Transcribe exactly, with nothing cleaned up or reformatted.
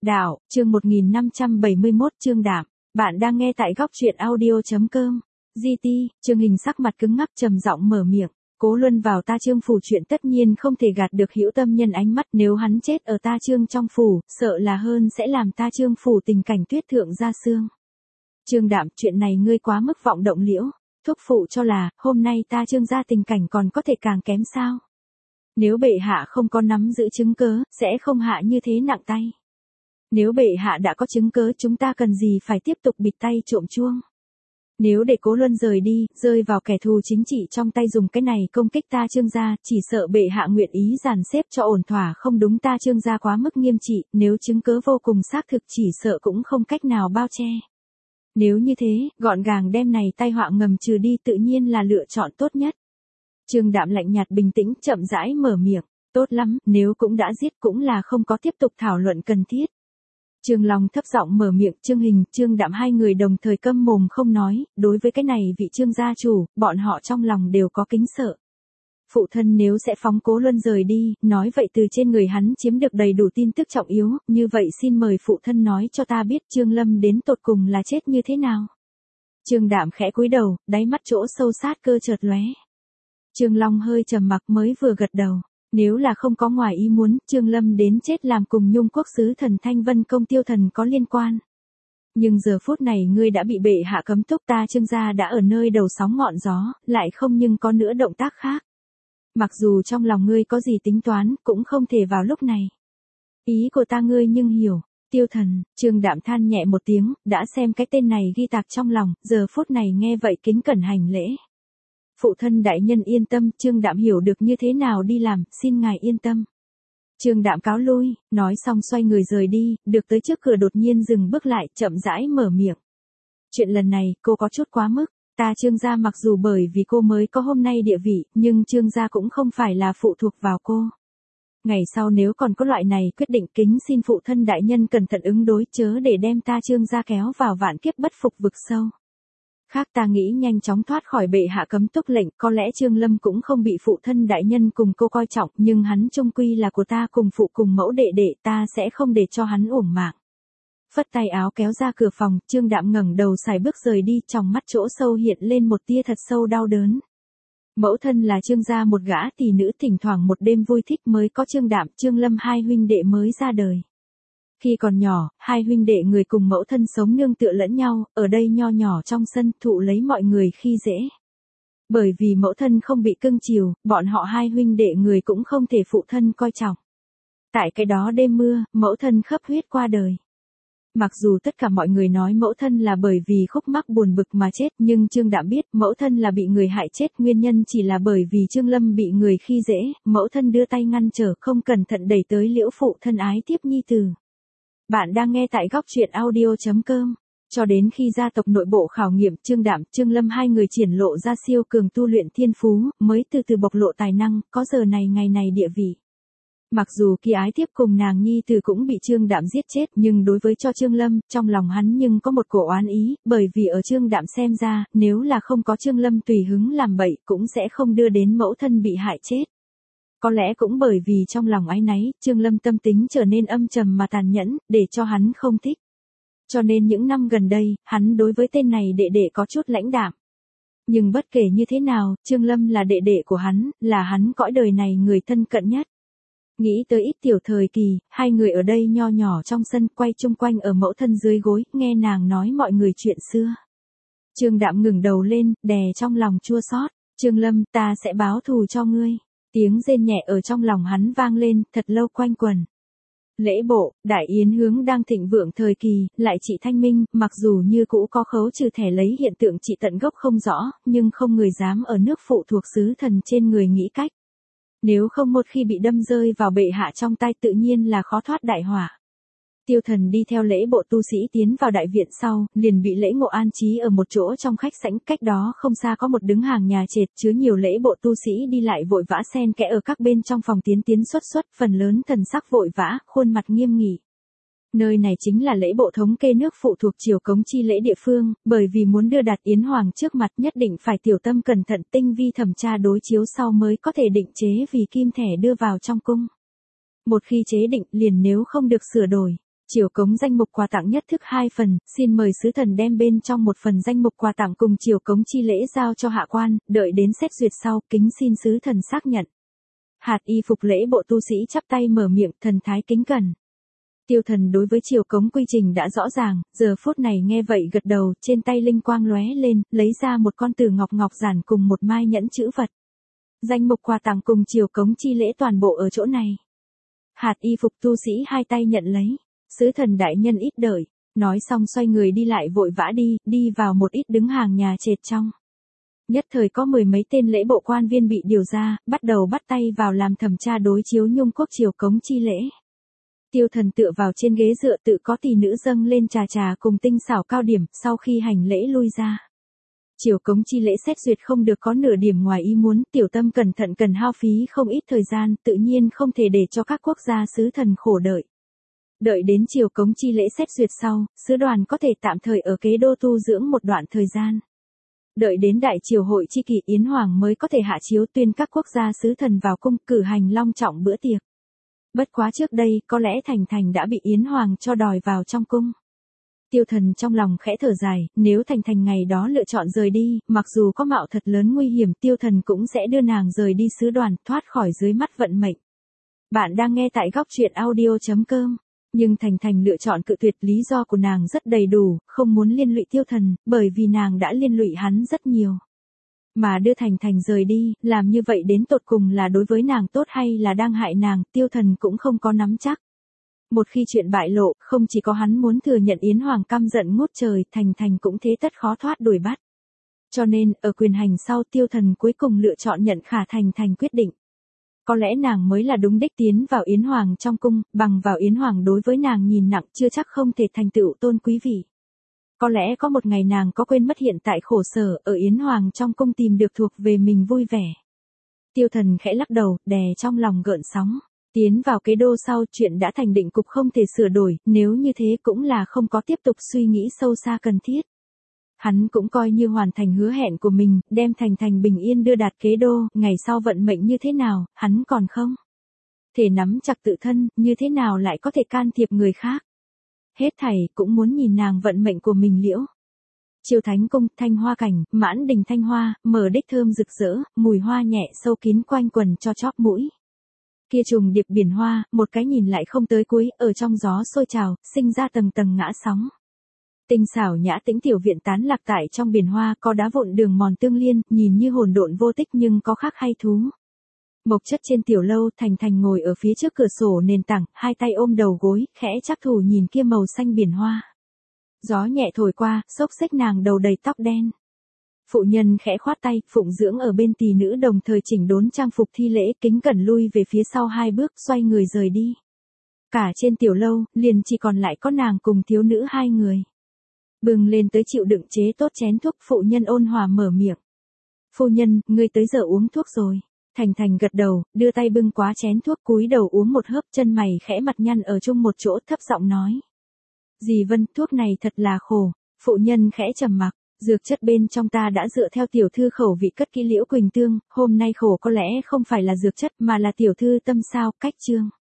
Đạo, chương một nghìn năm trăm bảy mươi mốt Trương Đạm. Bạn đang nghe tại góc truyện audio.com. giê tê, Trương Hình sắc mặt cứng ngắc trầm giọng mở miệng. Cố Luân vào ta Trương phủ chuyện tất nhiên không thể gạt được hữu tâm nhân ánh mắt, nếu hắn chết ở ta Trương trong phủ, sợ là hơn sẽ làm ta Trương phủ tình cảnh tuyết thượng ra xương. Trương Đạm, chuyện này ngươi quá mức vọng động liễu. Thúc phụ cho là, hôm nay ta Trương gia tình cảnh còn có thể càng kém sao? Nếu bệ hạ không có nắm giữ chứng cớ, sẽ không hạ như thế nặng tay. Nếu bệ hạ đã có chứng cớ, chúng ta cần gì phải tiếp tục bịt tay trộm chuông. Nếu để Cố Luân rời đi, rơi vào kẻ thù chính trị trong tay dùng cái này công kích ta Trương gia, chỉ sợ bệ hạ nguyện ý dàn xếp cho ổn thỏa, không đúng ta Trương gia quá mức nghiêm trị, nếu chứng cớ vô cùng xác thực chỉ sợ cũng không cách nào bao che. Nếu như thế, gọn gàng đem này tai họa ngầm trừ đi tự nhiên là lựa chọn tốt nhất. Trương Đạm lạnh nhạt bình tĩnh chậm rãi mở miệng, tốt lắm, nếu cũng đã giết cũng là không có tiếp tục thảo luận cần thiết. Trương Long thấp giọng mở miệng, Trương Hình, Trương Đạm hai người đồng thời câm mồm không nói, đối với cái này vị Trương gia chủ, bọn họ trong lòng đều có kính sợ. Phụ thân nếu sẽ phóng Cố Luân rời đi, nói vậy từ trên người hắn chiếm được đầy đủ tin tức trọng yếu, như vậy xin mời phụ thân nói cho ta biết Trương Lâm đến tột cùng là chết như thế nào. Trương Đạm khẽ cúi đầu, đáy mắt chỗ sâu sát cơ chợt lóe. Trương Long hơi trầm mặc mới vừa gật đầu. Nếu là không có ngoài ý muốn, Trương Lâm đến chết làm cùng Nhung quốc sứ thần Thanh Vân Công Tiêu Thần có liên quan. Nhưng giờ phút này ngươi đã bị bệ hạ cấm túc, ta Trương gia đã ở nơi đầu sóng ngọn gió, lại không nhưng có nữa động tác khác. Mặc dù trong lòng ngươi có gì tính toán, cũng không thể vào lúc này. Ý của ta ngươi nhưng hiểu. Tiêu Thần, Trương Đạm than nhẹ một tiếng, đã xem cái tên này ghi tạc trong lòng, giờ phút này nghe vậy kính cẩn hành lễ. Phụ thân đại nhân yên tâm, Trương Đạm hiểu được như thế nào đi làm, xin ngài yên tâm. Trương Đạm cáo lui, nói xong xoay người rời đi, được tới trước cửa đột nhiên dừng bước lại, chậm rãi mở miệng. Chuyện lần này, cô có chút quá mức, ta Trương gia mặc dù bởi vì cô mới có hôm nay địa vị, nhưng Trương gia cũng không phải là phụ thuộc vào cô. Ngày sau nếu còn có loại này quyết định, kính xin phụ thân đại nhân cẩn thận ứng đối, chớ để đem ta Trương gia kéo vào vạn kiếp bất phục vực sâu. Khác ta nghĩ nhanh chóng thoát khỏi bệ hạ cấm túc lệnh, có lẽ Trương Lâm cũng không bị phụ thân đại nhân cùng cô coi trọng, nhưng hắn chung quy là của ta cùng phụ cùng mẫu đệ đệ, ta sẽ không để cho hắn uổng mạng. Phất tay áo kéo ra cửa phòng, Trương Đạm ngẩng đầu xài bước rời đi, trong mắt chỗ sâu hiện lên một tia thật sâu đau đớn. Mẫu thân là Trương gia một gã tỷ nữ, thỉnh thoảng một đêm vui thích mới có Trương Đạm, Trương Lâm hai huynh đệ mới ra đời. Khi còn nhỏ, hai huynh đệ người cùng mẫu thân sống nương tựa lẫn nhau, ở đây nho nhỏ trong sân, thụ lấy mọi người khi dễ. Bởi vì mẫu thân không bị cưng chiều, bọn họ hai huynh đệ người cũng không thể phụ thân coi trọng. Tại cái đó đêm mưa, mẫu thân khấp huyết qua đời. Mặc dù tất cả mọi người nói mẫu thân là bởi vì khúc mắc buồn bực mà chết, nhưng Trương Đạm biết mẫu thân là bị người hại chết, nguyên nhân chỉ là bởi vì Trương Lâm bị người khi dễ, mẫu thân đưa tay ngăn trở, không cẩn thận đẩy tới liễu phụ thân ái tiếp nhi tử. Bạn đang nghe tại góc truyện audio.com. Cho đến khi gia tộc nội bộ khảo nghiệm, Trương Đạm, Trương Lâm hai người triển lộ ra siêu cường tu luyện thiên phú, mới từ từ bộc lộ tài năng, có giờ này ngày này địa vị. Mặc dù khi ái tiếp cùng nàng nhi tử cũng bị Trương Đạm giết chết, nhưng đối với cho Trương Lâm, trong lòng hắn nhưng có một cổ oán ý, bởi vì ở Trương Đạm xem ra, nếu là không có Trương Lâm tùy hứng làm bậy, cũng sẽ không đưa đến mẫu thân bị hại chết. Có lẽ cũng bởi vì trong lòng áy náy, Trương Lâm tâm tính trở nên âm trầm mà tàn nhẫn, để cho hắn không thích. Cho nên những năm gần đây, hắn đối với tên này đệ đệ có chút lãnh đạm. Nhưng bất kể như thế nào, Trương Lâm là đệ đệ của hắn, là hắn cõi đời này người thân cận nhất. Nghĩ tới ít tiểu thời kỳ, hai người ở đây nho nhỏ trong sân quay chung quanh ở mẫu thân dưới gối, nghe nàng nói mọi người chuyện xưa. Trương Đạm ngừng đầu lên, đè trong lòng chua xót. Trương Lâm, ta sẽ báo thù cho ngươi. Tiếng rên nhẹ ở trong lòng hắn vang lên, thật lâu quanh quẩn. Lễ bộ, đại yến hướng đang thịnh vượng thời kỳ, lại trị thanh minh, mặc dù như cũ có khấu trừ thẻ lấy hiện tượng trị tận gốc không rõ, nhưng không người dám ở nước phụ thuộc sứ thần trên người nghĩ cách. Nếu không một khi bị đâm rơi vào bệ hạ trong tay tự nhiên là khó thoát đại họa. Tiêu Thần đi theo lễ bộ tu sĩ tiến vào đại viện sau, liền bị lễ ngộ an trí ở một chỗ trong khách sảnh, cách đó không xa có một đứng hàng nhà trệt chứa nhiều lễ bộ tu sĩ đi lại vội vã xen kẽ ở các bên trong phòng tiến tiến xuất xuất, phần lớn thần sắc vội vã, khuôn mặt nghiêm nghị. Nơi này chính là lễ bộ thống kê nước phụ thuộc triều cống chi lễ địa phương, bởi vì muốn đưa đạt yến hoàng trước mặt nhất định phải tiểu tâm cẩn thận tinh vi thẩm tra đối chiếu sau mới có thể định chế vì kim thẻ đưa vào trong cung. Một khi chế định liền nếu không được sửa đổi, Chiều cống danh mục quà tặng nhất thức hai phần, xin mời sứ thần đem bên trong một phần danh mục quà tặng cùng chiều cống chi lễ giao cho hạ quan, đợi đến xét duyệt sau, kính xin sứ thần xác nhận. Hạt y phục lễ bộ tu sĩ chắp tay mở miệng, thần thái kính cẩn. Tiêu Thần đối với chiều cống quy trình đã rõ ràng, giờ phút này nghe vậy gật đầu, trên tay linh quang lóe lên, lấy ra một con từ ngọc ngọc giản cùng một mai nhẫn chữ vật. Danh mục quà tặng cùng chiều cống chi lễ toàn bộ ở chỗ này. Hạt y phục tu sĩ hai tay nhận lấy. Sứ thần đại nhân ít đợi, nói xong xoay người đi lại vội vã đi, đi vào một ít đứng hàng nhà trệt trong. Nhất thời có mười mấy tên lễ bộ quan viên bị điều ra, bắt đầu bắt tay vào làm thẩm tra đối chiếu nhung quốc chiều cống chi lễ. Tiêu Thần tựa vào trên ghế dựa tự có tỷ nữ dâng lên trà trà cùng tinh xảo cao điểm, sau khi hành lễ lui ra. Chiều cống chi lễ xét duyệt không được có nửa điểm ngoài ý muốn, tiểu tâm cẩn thận cần hao phí không ít thời gian, tự nhiên không thể để cho các quốc gia sứ thần khổ đợi. Đợi đến chiều cống chi lễ xét duyệt sau, sứ đoàn có thể tạm thời ở kế đô tu dưỡng một đoạn thời gian. Đợi đến đại triều hội chi kỷ Yến Hoàng mới có thể hạ chiếu tuyên các quốc gia sứ thần vào cung cử hành long trọng bữa tiệc. Bất quá trước đây, có lẽ Thành Thành đã bị Yến Hoàng cho đòi vào trong cung. Tiêu Thần trong lòng khẽ thở dài, nếu Thành Thành ngày đó lựa chọn rời đi, mặc dù có mạo thật lớn nguy hiểm, Tiêu Thần cũng sẽ đưa nàng rời đi sứ đoàn, thoát khỏi dưới mắt vận mệnh. Bạn đang nghe tại góc truyện audio chấm com. Nhưng Thành Thành lựa chọn cự tuyệt, lý do của nàng rất đầy đủ, không muốn liên lụy Tiêu Thần, bởi vì nàng đã liên lụy hắn rất nhiều. Mà đưa Thành Thành rời đi, làm như vậy đến tột cùng là đối với nàng tốt hay là đang hại nàng, Tiêu Thần cũng không có nắm chắc. Một khi chuyện bại lộ, không chỉ có hắn muốn thừa nhận Yến Hoàng căm giận ngút trời, Thành Thành cũng thế tất khó thoát đuổi bắt. Cho nên, ở quyền hành sau Tiêu Thần cuối cùng lựa chọn nhận Khả Thành Thành quyết định. Có lẽ nàng mới là đúng đích tiến vào Yến Hoàng trong cung, bằng vào Yến Hoàng đối với nàng nhìn nặng chưa chắc không thể thành tựu tôn quý vị. Có lẽ có một ngày nàng có quên mất hiện tại khổ sở ở Yến Hoàng trong cung tìm được thuộc về mình vui vẻ. Tiêu Thần khẽ lắc đầu, đè trong lòng gợn sóng. Tiến vào kế đô sau chuyện đã thành định cục không thể sửa đổi, nếu như thế cũng là không có tiếp tục suy nghĩ sâu xa cần thiết. Hắn cũng coi như hoàn thành hứa hẹn của mình, đem Thành Thành bình yên đưa đạt kế đô, ngày sau vận mệnh như thế nào, hắn còn không thể nắm chặt tự thân, như thế nào lại có thể can thiệp người khác. Hết thảy cũng muốn nhìn nàng vận mệnh của mình liễu. Chiêu Thánh cung, Thanh Hoa cảnh, mãn đình thanh hoa, mở đích thơm rực rỡ, mùi hoa nhẹ sâu kín quanh quần cho chóp mũi. Kia trùng điệp biển hoa, một cái nhìn lại không tới cuối, ở trong gió sôi trào, sinh ra tầng tầng ngã sóng. Tinh xảo nhã tĩnh tiểu viện tán lạc tại trong biển hoa, có đá vụn đường mòn tương liên, nhìn như hỗn độn vô tích nhưng có khác hay thú. Mộc chất trên tiểu lâu, Thành Thành ngồi ở phía trước cửa sổ nền tảng, hai tay ôm đầu gối, khẽ chắc thủ nhìn kia màu xanh biển hoa. Gió nhẹ thổi qua, xốc xếch nàng đầu đầy tóc đen. Phụ nhân khẽ khoát tay, phụng dưỡng ở bên tỳ nữ đồng thời chỉnh đốn trang phục thi lễ, kính cẩn lui về phía sau hai bước, xoay người rời đi. Cả trên tiểu lâu, liền chỉ còn lại có nàng cùng thiếu nữ hai người. Bừng lên tới chịu đựng chế tốt chén thuốc, phụ nhân ôn hòa mở miệng. Phu nhân, ngươi tới giờ uống thuốc rồi. Thành Thành gật đầu, đưa tay bưng quá chén thuốc, cúi đầu uống một hớp, chân mày khẽ mặt nhăn ở chung một chỗ, thấp giọng nói. Dì Vân, thuốc này thật là khổ. Phụ nhân khẽ trầm mặc, dược chất bên trong ta đã dựa theo tiểu thư khẩu vị cất kỹ liễu quỳnh tương, hôm nay khổ có lẽ không phải là dược chất mà là tiểu thư tâm sao, cách chương.